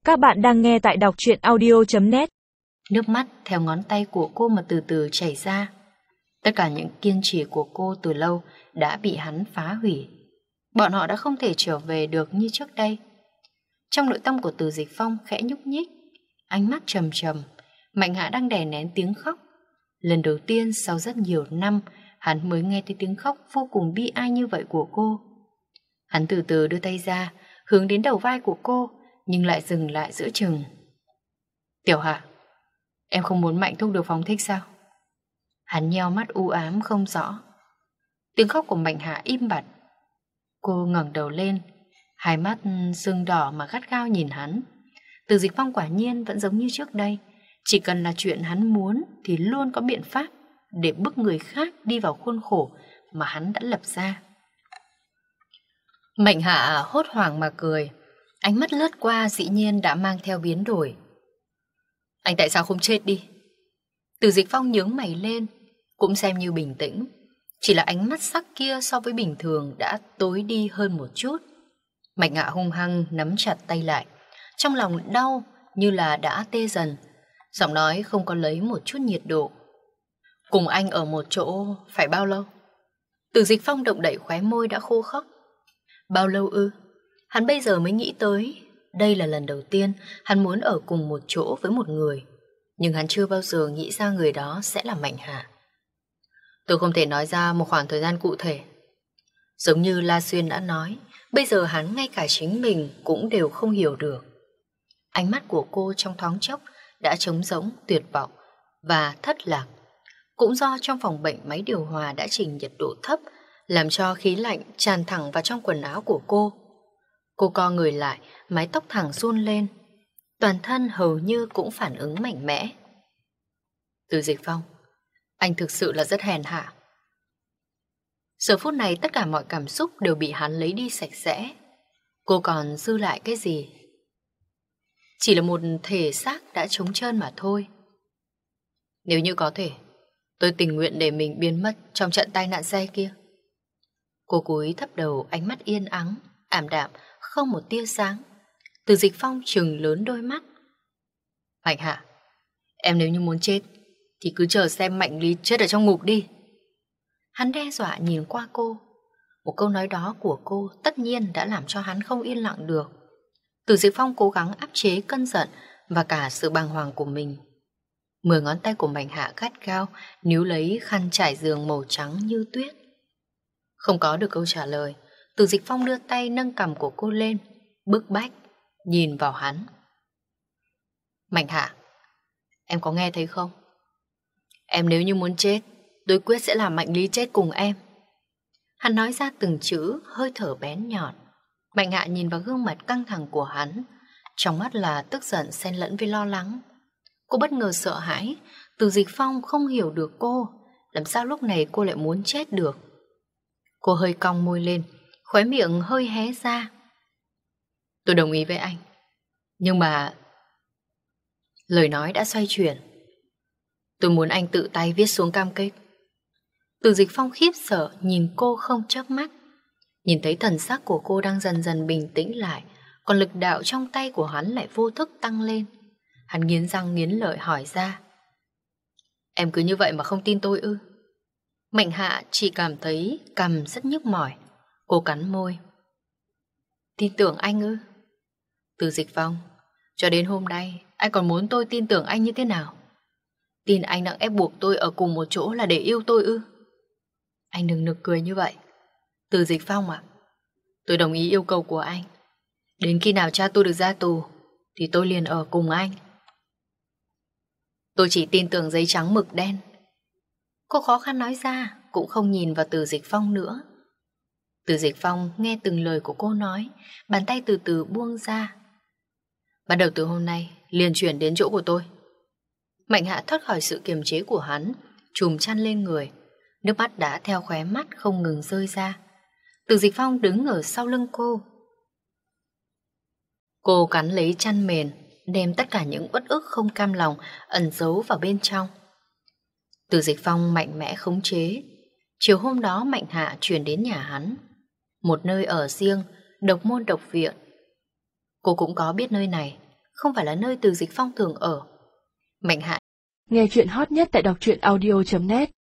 Các bạn đang nghe tại đọc truyện audio.net. Nước mắt theo ngón tay của cô mà từ từ chảy ra. Tất cả những kiên trì của cô từ lâu đã bị hắn phá hủy. Bọn họ đã không thể trở về được như trước đây. Trong nội tâm của Từ Dịch Phong khẽ nhúc nhích, ánh mắt trầm trầm. Mạnh Hạ đang đè nén tiếng khóc. Lần đầu tiên sau rất nhiều năm, hắn mới nghe thấy tiếng khóc vô cùng bi ai như vậy của cô. Hắn từ từ đưa tay ra, hướng đến đầu vai của cô, nhưng lại dừng lại giữa chừng. Tiểu Hạ, em không muốn Mạnh Thúc được phóng thích sao? Hắn nheo mắt u ám không rõ. Tiếng khóc của Mạnh Hạ im bặt. Cô ngẩng đầu lên, hai mắt sưng đỏ mà gắt gao nhìn hắn. Từ Dịch Phong quả nhiên vẫn giống như trước đây. Chỉ cần là chuyện hắn muốn thì luôn có biện pháp để bức người khác đi vào khuôn khổ mà hắn đã lập ra. Mạnh Hạ hốt hoảng mà cười. Ánh mắt lướt qua dĩ nhiên đã mang theo biến đổi. Anh tại sao không chết đi? Từ Dịch Phong nhướng mày lên, cũng xem như bình tĩnh. Chỉ là ánh mắt sắc kia so với bình thường đã tối đi hơn một chút. Mạnh Hạ hung hăng nắm chặt tay lại, trong lòng đau như là đã tê dần. Giọng nói không có lấy một chút nhiệt độ. Cùng anh ở một chỗ phải bao lâu? Từ Dịch Phong động đậy khóe môi đã khô khốc. Bao lâu ư? Hắn bây giờ mới nghĩ tới, đây là lần đầu tiên hắn muốn ở cùng một chỗ với một người. Nhưng hắn chưa bao giờ nghĩ ra người đó sẽ là Mạnh Hạ. Tôi không thể nói ra một khoảng thời gian cụ thể. Giống như La Xuyên đã nói, bây giờ hắn ngay cả chính mình cũng đều không hiểu được. Ánh mắt của cô trong thoáng chốc đã trống rỗng, tuyệt vọng và thất lạc. Cũng do trong phòng bệnh máy điều hòa đã chỉnh nhiệt độ thấp, làm cho khí lạnh tràn thẳng vào trong quần áo của cô. Cô co người lại, mái tóc thẳng run lên. Toàn thân hầu như cũng phản ứng mạnh mẽ. Từ Dịch Phong, anh thực sự là rất hèn hạ. Giờ phút này tất cả mọi cảm xúc đều bị hắn lấy đi sạch sẽ. Cô còn dư lại cái gì? Chỉ là một thể xác đã trống trơn mà thôi. Nếu như có thể, tôi tình nguyện để mình biến mất trong trận tai nạn xe kia. Cô cúi thấp đầu, ánh mắt yên ắng, ảm đạm, không một tia sáng. Từ Dịch Phong trừng lớn đôi mắt. Mạnh Hạ, em nếu như muốn chết thì cứ chờ xem Mạnh Lý chết ở trong ngục đi. Hắn đe dọa nhìn qua cô. Một câu nói đó của cô tất nhiên đã làm cho hắn không yên lặng được. Từ Dịch Phong cố gắng áp chế cơn giận và cả sự bàng hoàng của mình. 10 ngón tay của Mạnh Hạ gắt gao níu lấy khăn trải giường màu trắng như tuyết. Không có được câu trả lời, Từ Dịch Phong đưa tay nâng cằm của cô lên, bức bách nhìn vào hắn. Mạnh Hạ, em có nghe thấy không? Em nếu như muốn chết, tôi quyết sẽ làm Mạnh Lý chết cùng em. Hắn nói ra từng chữ hơi thở bén nhọn. Mạnh Hạ nhìn vào gương mặt căng thẳng của hắn, trong mắt là tức giận xen lẫn với lo lắng. Cô bất ngờ sợ hãi. Từ Dịch Phong không hiểu được cô. Làm sao lúc này cô lại muốn chết được? Cô hơi cong môi lên, khóe miệng hơi hé ra. Tôi đồng ý với anh, nhưng mà... Lời nói đã xoay chuyển. Tôi muốn anh tự tay viết xuống cam kết. Từ Dịch Phong khiếp sợ nhìn cô không chớp mắt. Nhìn thấy thần sắc của cô đang dần dần bình tĩnh lại, còn lực đạo trong tay của hắn lại vô thức tăng lên. Hắn nghiến răng nghiến lợi hỏi ra. Em cứ như vậy mà không tin tôi ư? Mạnh Hạ chỉ cảm thấy cằm rất nhức mỏi. Cô cắn môi. Tin tưởng anh ư? Từ Dịch Phong, cho đến hôm nay anh còn muốn tôi tin tưởng anh như thế nào? Tin anh đang ép buộc tôi ở cùng một chỗ là để yêu tôi ư? Anh đừng nực cười như vậy. Từ Dịch Phong ạ, tôi đồng ý yêu cầu của anh. Đến khi nào cha tôi được ra tù thì tôi liền ở cùng anh. Tôi chỉ tin tưởng giấy trắng mực đen. Cô khó khăn nói ra, cũng không nhìn vào Từ Dịch Phong nữa. Từ Dịch Phong nghe từng lời của cô nói, bàn tay từ từ buông ra. Bắt đầu từ hôm nay liền chuyển đến chỗ của tôi. Mạnh Hạ thoát khỏi sự kiềm chế của hắn, trùm chăn lên người. Nước mắt đã theo khóe mắt không ngừng rơi ra. Từ Dịch Phong đứng ở sau lưng cô. Cô cắn lấy chăn mền, đem tất cả những uất ức không cam lòng ẩn giấu vào bên trong. Từ Dịch Phong mạnh mẽ khống chế. Chiều hôm đó Mạnh Hạ chuyển đến nhà hắn, một nơi ở riêng, độc môn độc viện. Cô cũng có biết nơi này, không phải là nơi Từ Dịch Phong thường ở. Mạnh Hải Nghe chuyện hot nhất tại đọc truyện audio.net